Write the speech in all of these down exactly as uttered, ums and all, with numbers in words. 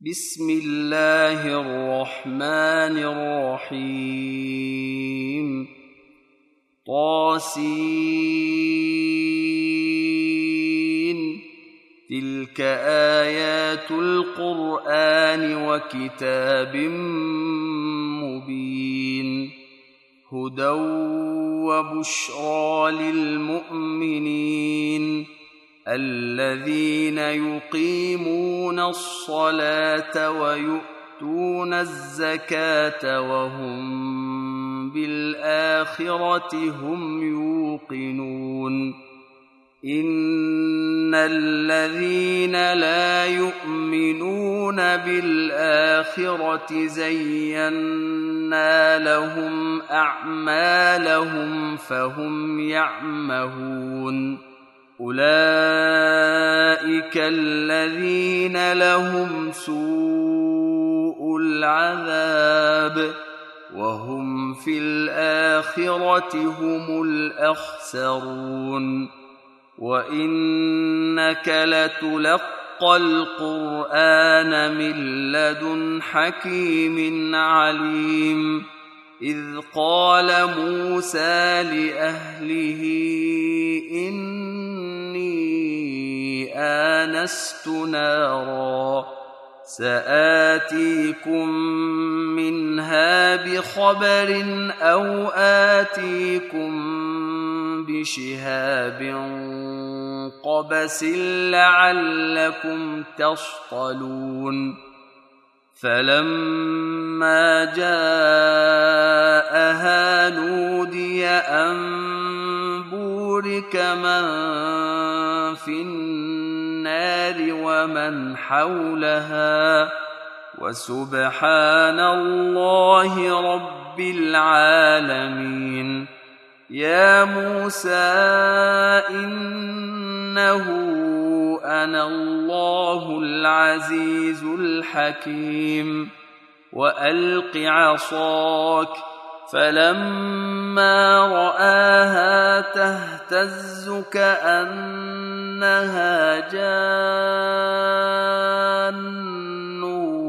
بسم الله الرحمن الرحيم طاسين تلك آيات القرآن وكتاب مبين هدى وبشرى للمؤمنين الذين يقيمون الصلاة ويؤتون الزكاة وهم بالآخرة هم يوقنون إن الذين لا يؤمنون بالآخرة زينا لهم أعمالهم فهم يعمهون أولئك الذين لهم سوء العذاب وهم في الآخرة هم الأخسرون وإنك لتلقى القرآن من لدن حكيم عليم إذ قال موسى لأهله إني آنست نارا سآتيكم منها بخبر أو آتيكم بشهاب قبس لعلكم تصطلون فلما جاءها نودي أن بورك من في النار ومن حولها وسبحان الله رب العالمين يا موسى إنه أنا الله العزيز الحكيم وألق عصاك فلما رآها تهتز كأنها جان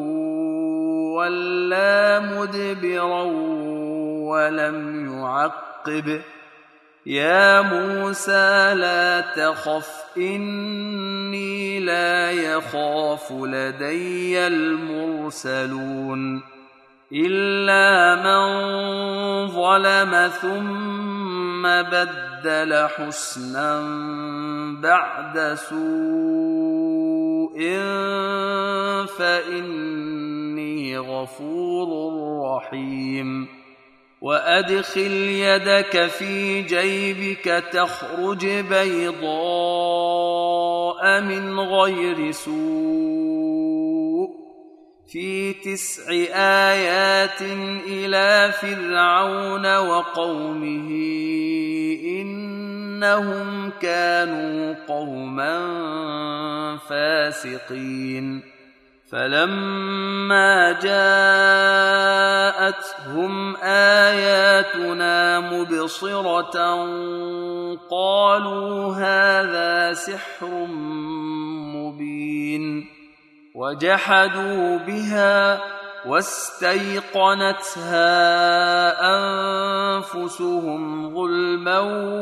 ولا مدبرا ولم يعقب يا موسى لا تخف إني لا يخاف لدي المرسلون إلا من ظلم ثم بدل حسنا بعد سوء فإني غفور رحيم وأدخل يدك في جيبك تخرج بيضاء من غير سوء في تسع آيات إلى فرعون وقومه إنهم كانوا قوما فاسقين فلما جاءتهم آياتنا مبصرة قالوا هذا سحر مبين وجحدوا بها واستيقنتها أنفسهم ظلما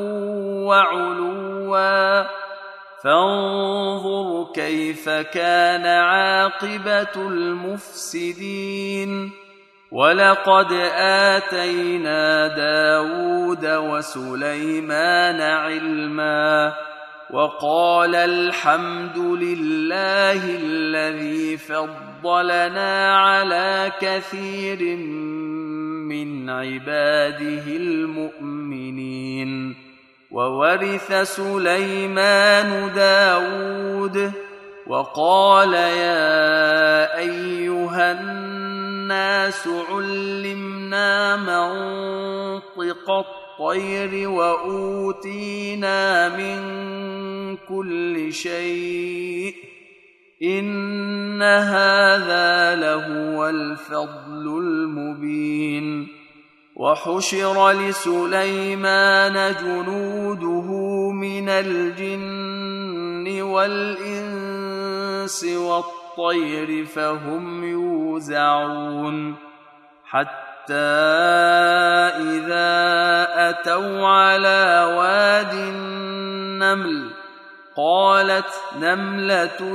وعلوا فانظر كيف كان عاقبة المفسدين ولقد آتينا داود وسليمان علما وقال الحمد لله الذي فضلنا على كثير من عباده المؤمنين وورث سليمان داود وقال يا أيها الناس علمنا منطق الطير وأوتينا من كل شيء إن هذا لهو الفضل المبين وحشر لسليمان جنوده من الجن والإنس والطير الطير فهم يوزعون حتى إذا أتوا على واد النمل قالت نملة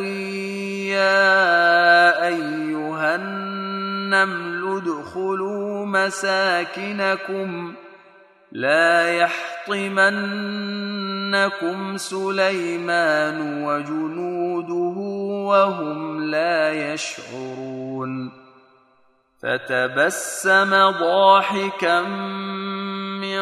يا أيها النمل ادخلوا مساكنكم لا يحطمنكم سليمان وجنوده وهم لا يشعرون فتبسم ضاحكا من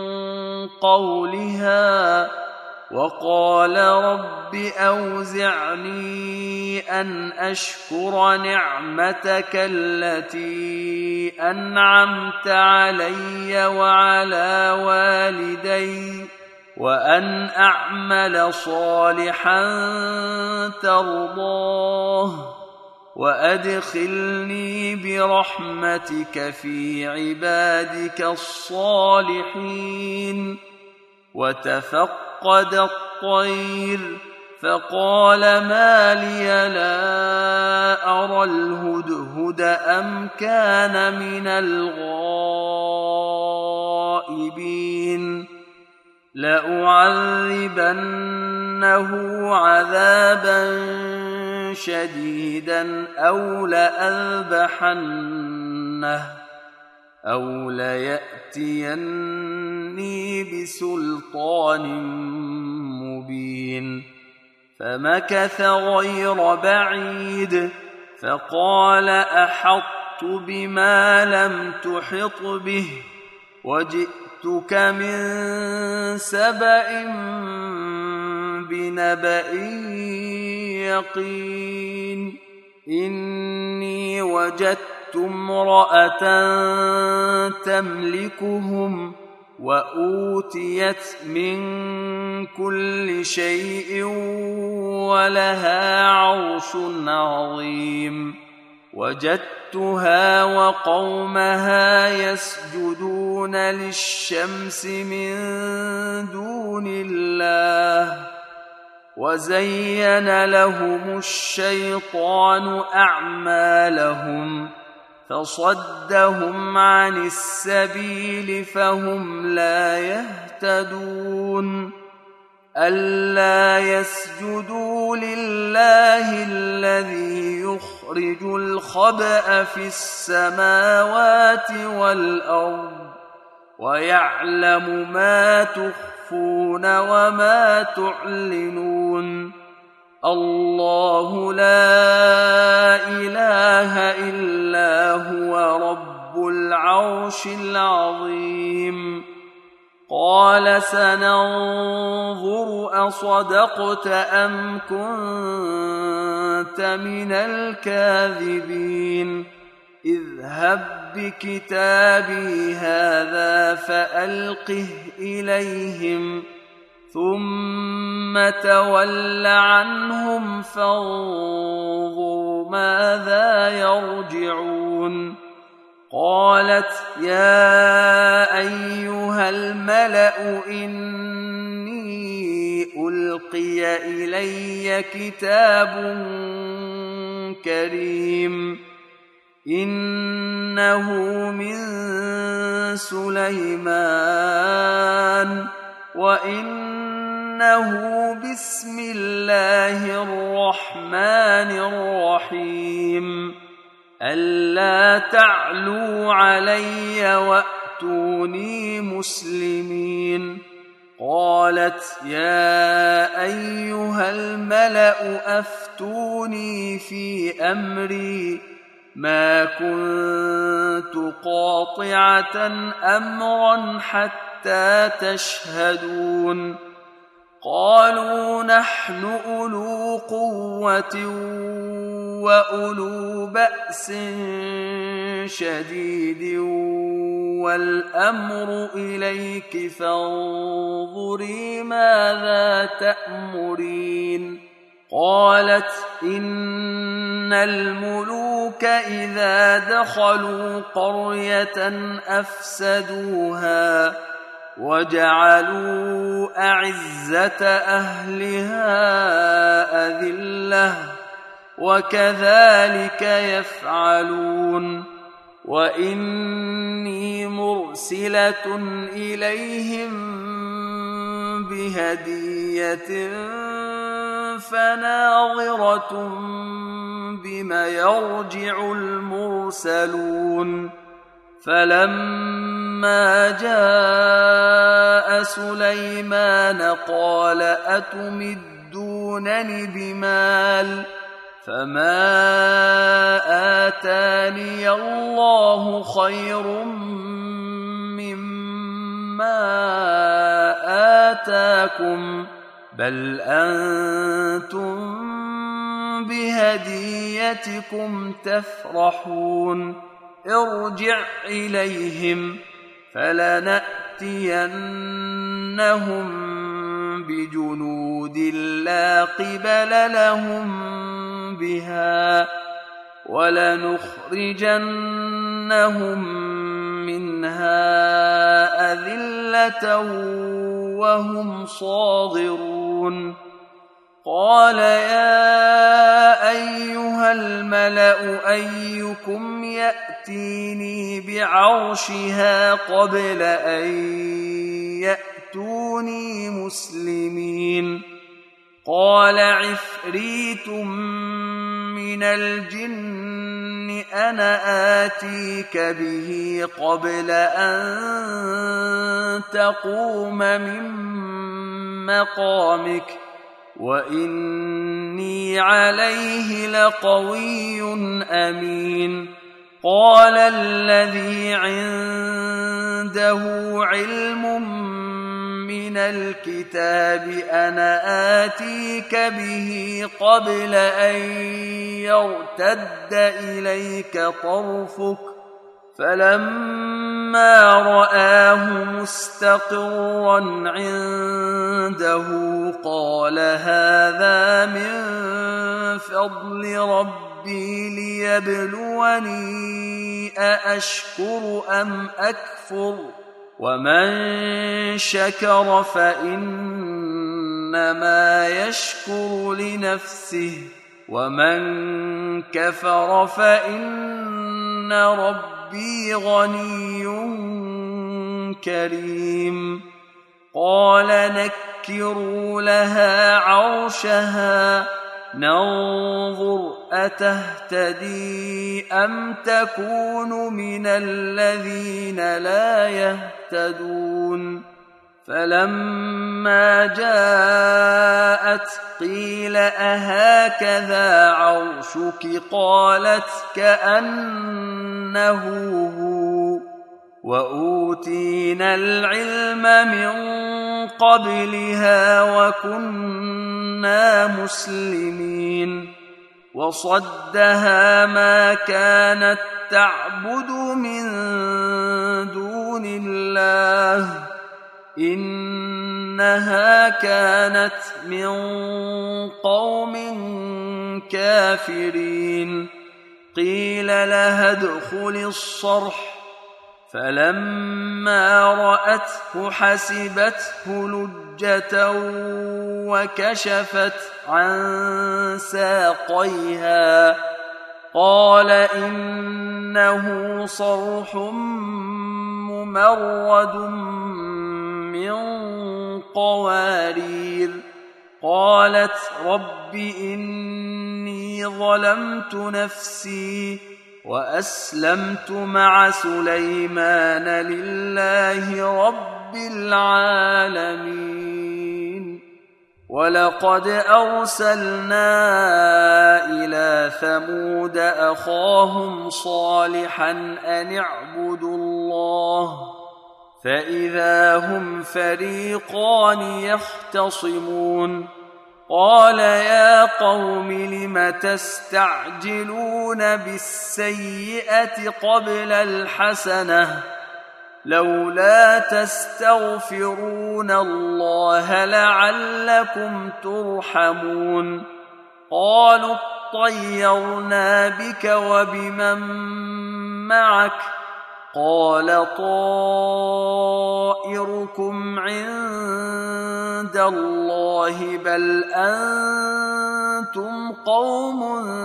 قولها وقال رب أوزعني أن أشكر نعمتك التي أنعمت علي وعلى والدي وأن أعمل صالحا ترضاه وأدخلني برحمتك في عبادك الصالحين وتفقد الطير فقال ما لي لا أرى الهدهد أم كان من الغائبين لأعذبنه عذابا شديدا أو لأذبحنه أو ليأتيني بسلطان مبين فمكث غير بعيد فقال أحطت بما لم تحط به وجئتك من سبأ بنبأ يقين إني وجدت امرأة تملكهم وأوتيت من كل شيء ولها عرش عظيم وجدتها وقومها يسجدون للشمس من دون الله وزين لهم الشيطان أعمالهم فصدهم عن السبيل فهم لا يهتدون ألا يسجدوا لله الذي يخرج الخبأ في السماوات والأرض ويعلم ما تخفون وما تعلنون الله لا إله إلا هو رب العرش العظيم قال سننظر أصدقت أم كنت من الكاذبين اذهب بكتابي هذا فألقه إليهم ثم تول عنهم فانظر ماذا يرجعون قالت يا أيها الملأ إني ألقي إلي كتاب كريم إنه من سليمان وإنه بسم الله الرحمن الرحيم ألا تعلوا علي وأتوني مسلمين قالت يا أيها الملأ أفتوني في أمري ما كنت قاطعة أمرا حتى تشهدون قالوا نحن أولو قوة وأولو بأس شديد والأمر إليك فانظري ماذا تأمرين قالت إن الملوك إذا دخلوا قرية أفسدوها وجعلوا أعزة أهلها أذلة وكذلك يفعلون وإني مرسلة إليهم بهدية فناظرة بم يرجع المرسلون فلما جاء سليمان قال أتمدونني بمال فما آتاني الله خير مما آتاكم بل أنتم بهديتكم تفرحون ارجع إليهم فلنأتينهم بجنود لا قبل لهم بها ولنخرجنهم منها أذلة وهم صاغرون قال يا أيها الملأ أيكم يأتيني بعرشها قبل أن يأتوني مسلمين قال عفريت من الجن أنا آتيك به قبل أن تقوم من مقامك وإني عليه لقوي أمين قال الذي عنده علم من الكتاب أنا آتيك به قبل أن يرتد إليك طرفك فلما رآه مستقرا عنده قال هذا من فضل ربي ليبلوني أأشكر أم أكفر ومن شكر فإنما يشكر لنفسه ومن كفر فإن ربي غني كريم قال نكروا لها عرشها ننظر أتهتدي أم تكون من الذين لا يهتدون فلما جاءت قيل أهكذا عرشك قالت كأنه هو وأوتينا العلم من قبلها وكنا مسلمين وصدها ما كانت تعبد من دون الله إنها كانت من قوم كافرين قيل لها ادخل الصرح فلما رأته حسبته لجة وكشفت عن ساقيها قال إنه صرح ممرد من قوارير قالت رب إني ظلمت نفسي وأسلمت مع سليمان لله رب العالمين ولقد أرسلنا إلى ثمود أخاهم صالحا أن اعبدوا الله فإذا هم فريقان يختصمون قال يا قوم لم تستعجلون بالسيئة قبل الحسنة لولا تستغفرون الله لعلكم ترحمون قالوا اطيرنا بك وبمن معك قال طائركم عند الله بل أنتم قوم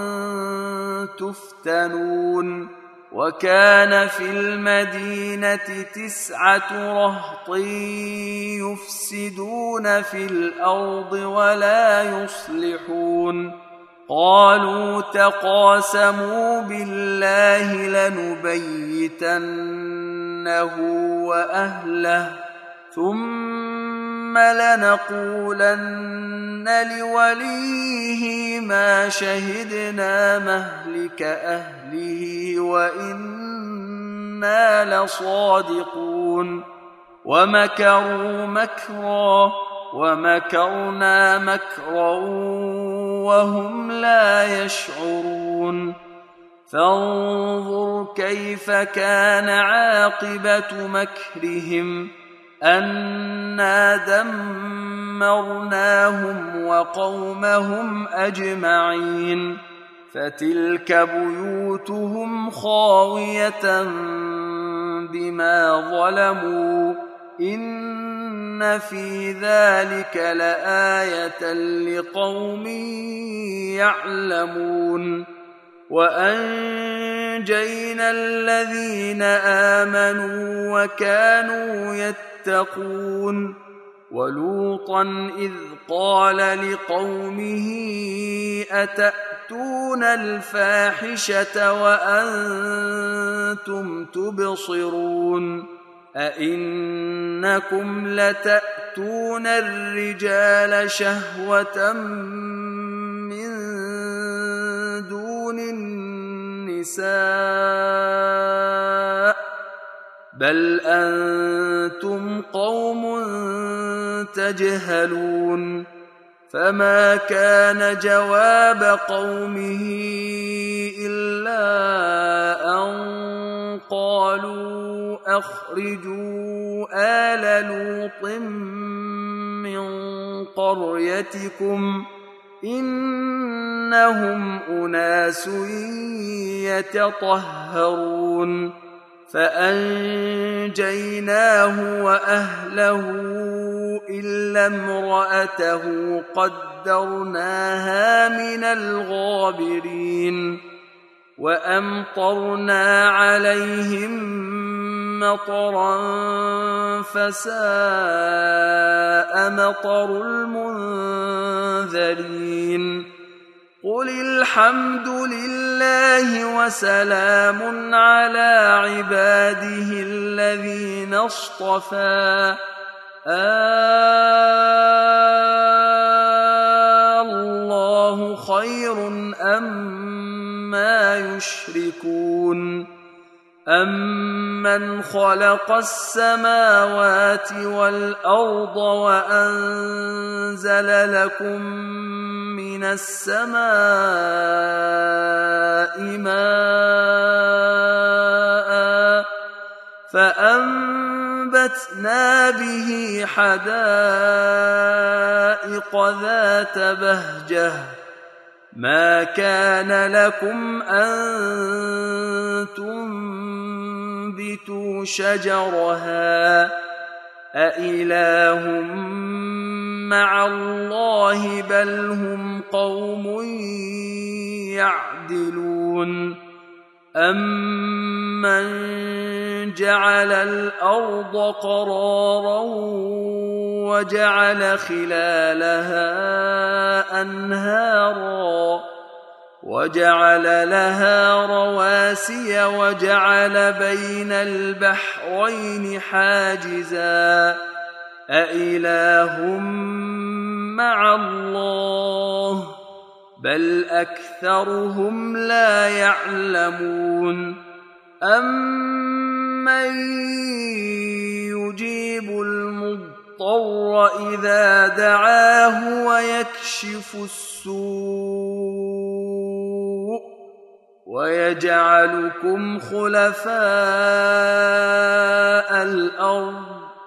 تفتنون وكان في المدينة تسعة رهط يفسدون في الأرض ولا يصلحون قالوا تقاسموا بالله لنبيتنه وأهله ثم لنقولن لوليه ما شهدنا مهلك أهله وإنا لصادقون ومكروا مكرا ومكرنا مكرا وهم لا يشعرون فانظر كيف كان عاقبة مكرهم أنا دمرناهم وقومهم أجمعين فتلك بيوتهم خاوية بما ظلموا إن في ذلك لآية لقوم يعلمون وأنجينا الذين آمنوا وكانوا يتقون ولوطا إذ قال لقومه أتأتون الفاحشة وأنتم تبصرون أئنكم لتأتون الرجال شهوة من دون النساء بل أنتم قوم تجهلون فما كان جواب قومه إلا أن قالوا أخرجوا آل لوط من قريتكم إنهم أناس يتطهرون فأنجيناه وأهله إلا امرأته قدرناها من الغابرين وأمطرنا عليهم مطرا فساء مطر المنذرين قل الحمد لله وسلام على عباده الذين اصطفى الله خير أما يشركون أمن خلق السماوات والأرض وأنزل لكم من السماء ماء فأنبتنا به حدائق ذات بهجة ما كان لكم أن تنبتوا شجرها أإله مع الله بل هم قوم يعدلون أمن جعل الأرض قرارا وجعل خلالها أنهارا وجعل لها رواسي وجعل بين البحرين حاجزا أإله مع الله بل أكثرهم لا يعلمون أمن يجيب المضطر إذا دعاه ويكشف السوء ويجعلكم خلفاء الأرض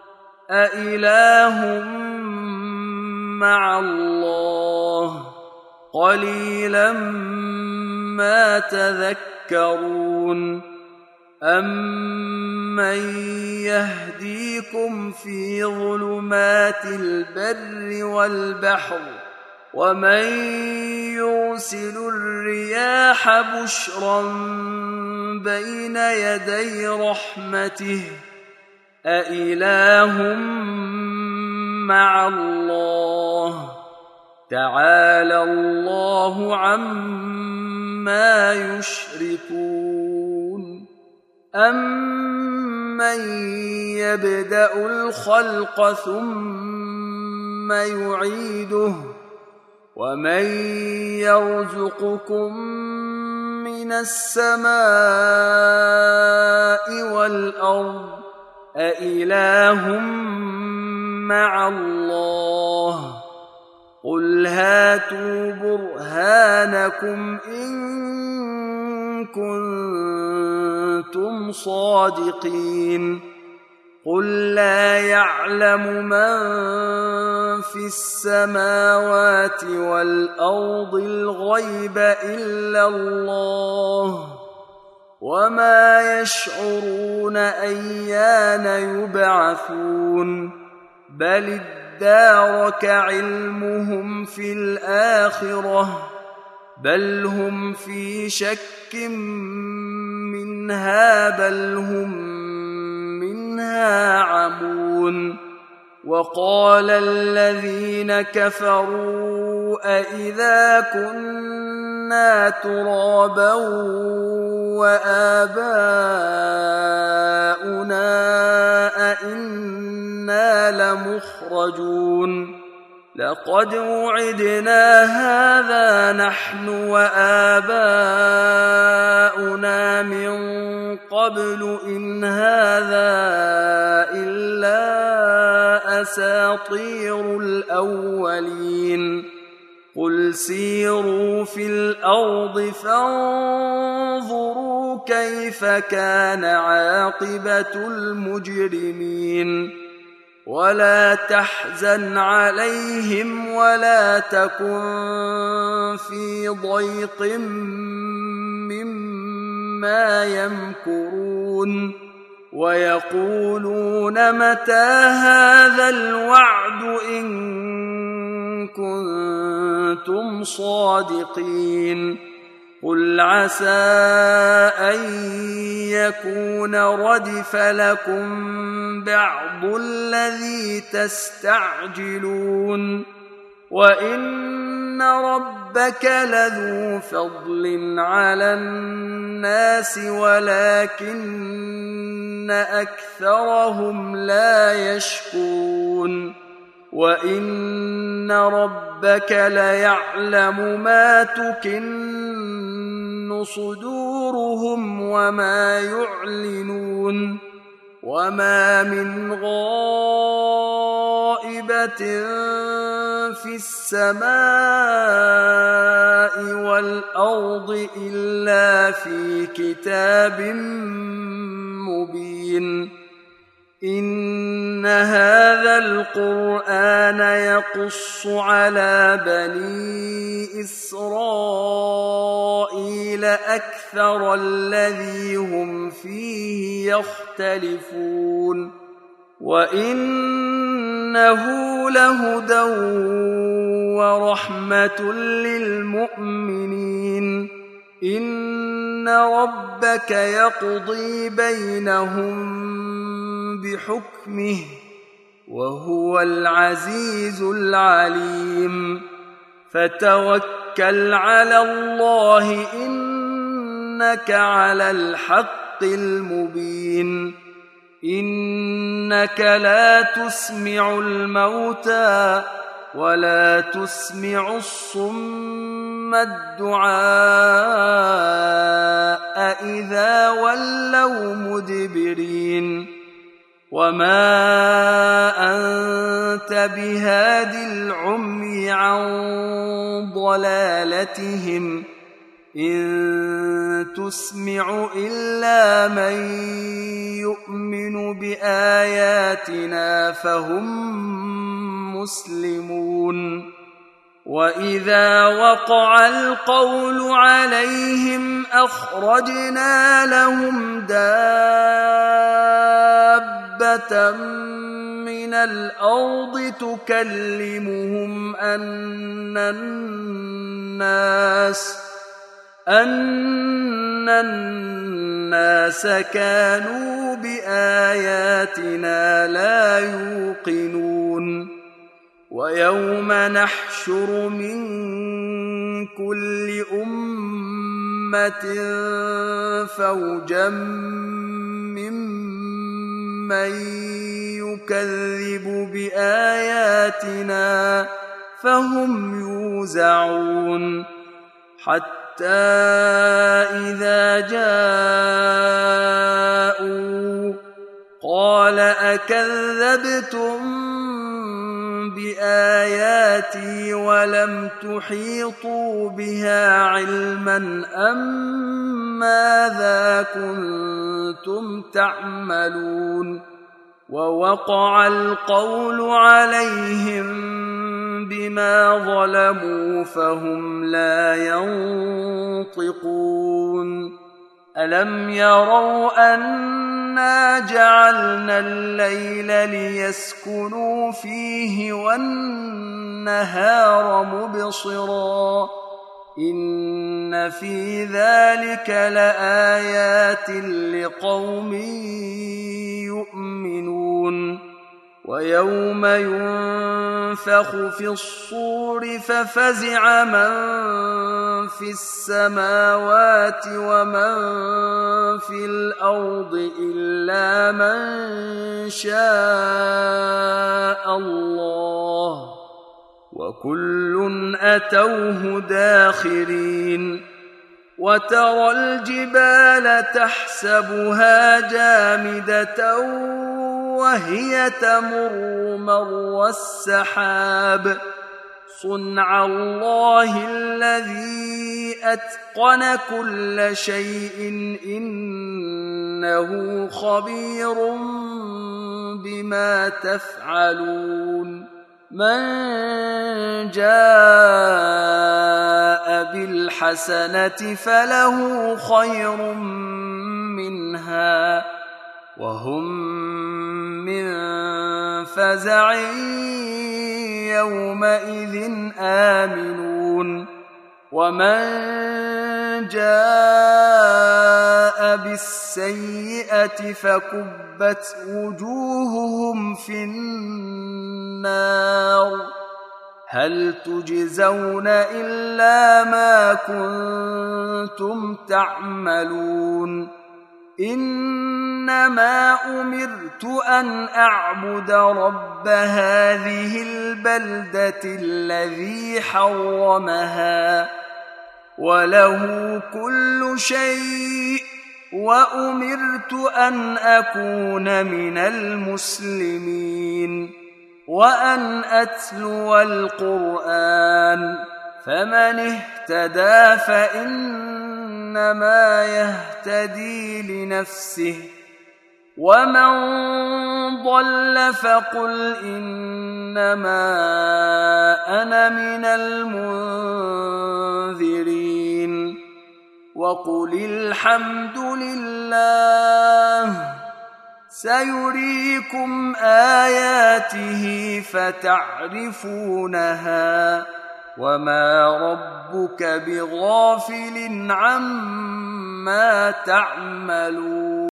أإله مع الله قليلا ما تذكرون أَمَّن يَهْدِيكُمْ فِي ظُلُمَاتِ الْبَرِّ وَالْبَحْرِ وَمَن يُرْسِلُ الرِّيَاحَ بُشْرًا بَيْنَ يَدَيْ رَحْمَتِهِ أَإِلَٰهٌ مَّعَ اللَّهِ تَعَالَى اللَّهُ عَمَّا يُشْرِكُونَ أَمَّن يَبْدَأُ الْخَلْقَ ثُمَّ يُعِيدُهُ وَمَن يَرْزُقُكُم مِّنَ السَّمَاءِ وَالْأَرْضِ أَإِلَٰهٌ مَّعَ اللَّهِ قُلْ هَاتُوا بُرْهَانَكُمْ إِن كُنتُمْ صَادِقِينَ قُل لَّا يَعْلَمُ مَن فِي السَّمَاوَاتِ وَالْأَرْضِ الْغَيْبَ إِلَّا اللَّهُ وَمَا يَشْعُرُونَ أَيَّانَ يُبْعَثُونَ بَلِ ادَّارَكَ عِلْمُهُمْ فِي الْآخِرَةِ بَلْ هُمْ فِي شَكٍّ مِّنْهَا بَلْ هُمْ مِنْهَا عَمُونَ وَقَالَ الَّذِينَ كَفَرُوا أَإِذَا كُنَّا تُرَابًا وَآبَاؤُنَا أَإِنَّا لَمُخْرَجُونَ لَقَدْ وُعِدْنَا هَٰذَا نَحْنُ وَآبَاؤُنَا مِن قَبْلُ إِنْ هَٰذَا إِلَّا أَسَاطِيرُ الْأَوَّلِينَ قُلْ سِيرُوا فِي الْأَرْضِ فَانظُرُوا كَيْفَ كَانَ عَاقِبَةُ الْمُجْرِمِينَ وَلَا تَحْزَنْ عَلَيْهِمْ وَلَا تَكُن فِي ضَيْقٍ مِّمَّا يَمْكُرُونَ وَيَقُولُونَ مَتَىٰ هَٰذَا الْوَعْدُ إِن كُنتُمْ صَادِقِينَ قُلْ عَسَىٰ أَن يَكُونَ رَدِفَ لَكُم بَعْضُ الَّذِي تَسْتَعْجِلُونَ وَإِنَّ رَبَّكَ لَذُو فَضْلٍ عَلَى النَّاسِ وَلَٰكِنَّ أَكْثَرَهُمْ لَا يَشْكُرُونَ وَإِنَّ رَبَّكَ لَيَعْلَمُ مَا تُكِنُّ صُدُورُهُمْ وَمَا يُعْلِنُونَ وَمَا مِنْ غَائِبَةٍ فِي السَّمَاءِ وَالْأَرْضِ إِلَّا فِي كِتَابٍ مُّبِينٍ إِنَّ هَٰذَا الْقُرْآنَ يَقُصُّ عَلَىٰ بَنِي إِسْرَائِيلَ أَكْثَرَ الَّذِي هُمْ فِيهِ يَخْتَلِفُونَ وَإِنَّهُ لَهُدًى وَرَحْمَةٌ لِّلْمُؤْمِنِينَ إِنَّ رَبَّكَ يَقْضِي بَيْنَهُم بِحُكْمِهِ وَهُوَ الْعَزِيزُ الْعَلِيمُ فَتَوَكَّلْ عَلَى اللَّهِ إِنَّكَ عَلَى الْحَقِّ الْمُبِينِ إِنَّكَ لَا تُسْمِعُ الْمَوْتَىٰ وَلَا تُسْمِعُ الصُّمَّ الدُّعَاءَ إِذَا وَلَّوْا مُدْبِرِينَ وَمَا أَنتَ بِهَادِ الْعُمْيِ عَن ضَلَالَتِهِمْ إِن تُسْمِعُ إِلَّا مَن يُؤْمِنُ بِآيَاتِنَا فَهُم مُّسْلِمُونَ وإذا وقع القول عليهم أخرجنا لهم دابة من الأرض تكلمهم أن الناس أن الناس كانوا بآياتنا لا يوقنون ويوم نحشر من كل أمة فوجا ممن يكذب بآياتنا فهم يوزعون حتى إذا جاءوا قال أكذبتم بآياتي ولم تحيطوا بها علما أم ماذا كنتم تعملون ووقع القول عليهم بما ظلموا فهم لا ينطقون ألم يروا أنا جعلنا الليل ليسكنوا فيه والنهار مبصرا إن في ذلك لآيات لقوم يؤمنون ويوم ينفخ في الصور ففزع من في السماوات ومن في الأرض إلا من شاء الله وكل أتوه داخرين وترى الجبال تحسبها جامدة وهي تمر مر السحاب صنع الله الذي أتقن كل شيء إنه خبير بما تفعلون من جاء بالحسنة فله خير منها وهم من فزع يومئذ آمنون ومن جاء بالسيئة فكبت وجوههم في النار هل تجزون إلا ما كنتم تعملون إنما أمرت أن أعبد رب هذه البلدة الذي حرمها وله كل شيء وأمرت أن أكون من المسلمين وأن أتلو القرآن فمن اهتدى فإنما يهتدي لنفسه ومن ضل فقل إنما أنا من المنذرين وقل الحمد لله سيريكم آياته فتعرفونها وما ربك بغافل عما تعملون